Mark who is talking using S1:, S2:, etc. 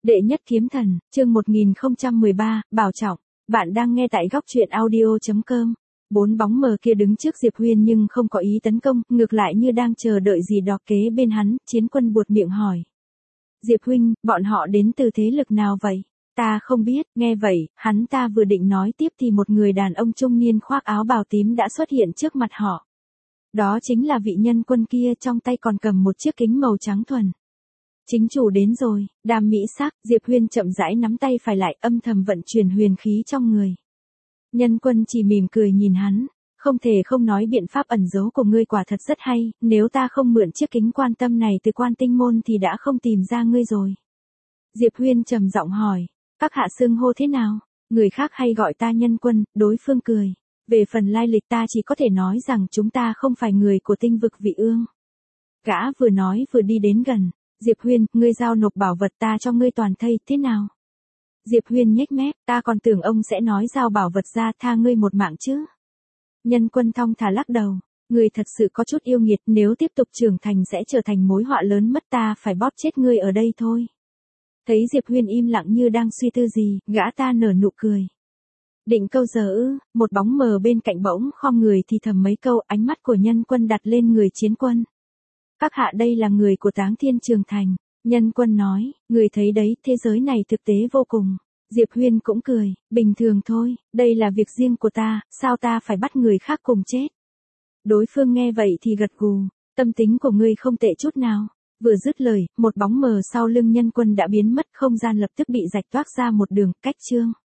S1: Đệ nhất kiếm thần, chương 1013, Bảo Trọng. Bạn đang nghe tại góc truyện audio.com. Bốn bóng mờ kia đứng trước Diệp Huyên nhưng không có ý tấn công, ngược lại như đang chờ đợi gì đó kế bên hắn. Chiến Quân buột miệng hỏi. Diệp huynh, bọn họ đến từ thế lực nào vậy? Ta không biết. Nghe vậy, hắn ta vừa định nói tiếp thì một người đàn ông trung niên khoác áo bào tím đã xuất hiện trước mặt họ. Đó chính là vị nhân quân kia, trong tay còn cầm một chiếc kính màu trắng thuần. Chính chủ đến rồi. Đàm mỹ sắc. Diệp Huyên chậm rãi nắm tay phải lại, âm thầm vận chuyển huyền khí trong người. Nhân quân chỉ mỉm cười nhìn hắn. Không thể không nói biện pháp ẩn giấu của ngươi quả thật rất hay, nếu ta không mượn chiếc kính quan tâm này từ Quan Tinh môn thì đã không tìm ra ngươi rồi. Diệp Huyên trầm giọng hỏi. Các hạ xưng hô thế nào? Người khác hay gọi ta nhân quân. Đối phương cười. Về phần lai lịch ta chỉ có thể nói rằng chúng ta không phải người của tinh vực Vị Ương. Gã vừa nói vừa đi đến gần. Diệp Huyên, ngươi giao nộp bảo vật ta cho ngươi toàn thây, thế nào? Diệp Huyên nhếch mép, ta còn tưởng ông sẽ nói giao bảo vật ra tha ngươi một mạng chứ. Nhân quân thong thả lắc đầu, ngươi thật sự có chút yêu nghiệt, nếu tiếp tục trưởng thành sẽ trở thành mối họa lớn mất, ta phải bóp chết ngươi ở đây thôi. Thấy Diệp Huyên im lặng như đang suy tư gì, gã ta nở nụ cười. Định câu giờ ư? Một bóng mờ bên cạnh bỗng khom người thì thầm mấy câu, ánh mắt của nhân quân đặt lên người Chiến Quân. Các hạ đây là người của Táng Thiên Trường Thành. Nhân quân nói, người thấy đấy, thế giới này thực tế vô cùng. Diệp Huyên cũng cười, bình thường thôi, đây là việc riêng của ta, sao ta phải bắt người khác cùng chết. Đối phương nghe vậy thì gật gù, tâm tính của ngươi không tệ chút nào. Vừa dứt lời, một bóng mờ sau lưng nhân quân đã biến mất, không gian lập tức bị rạch toác ra một đường cách chương.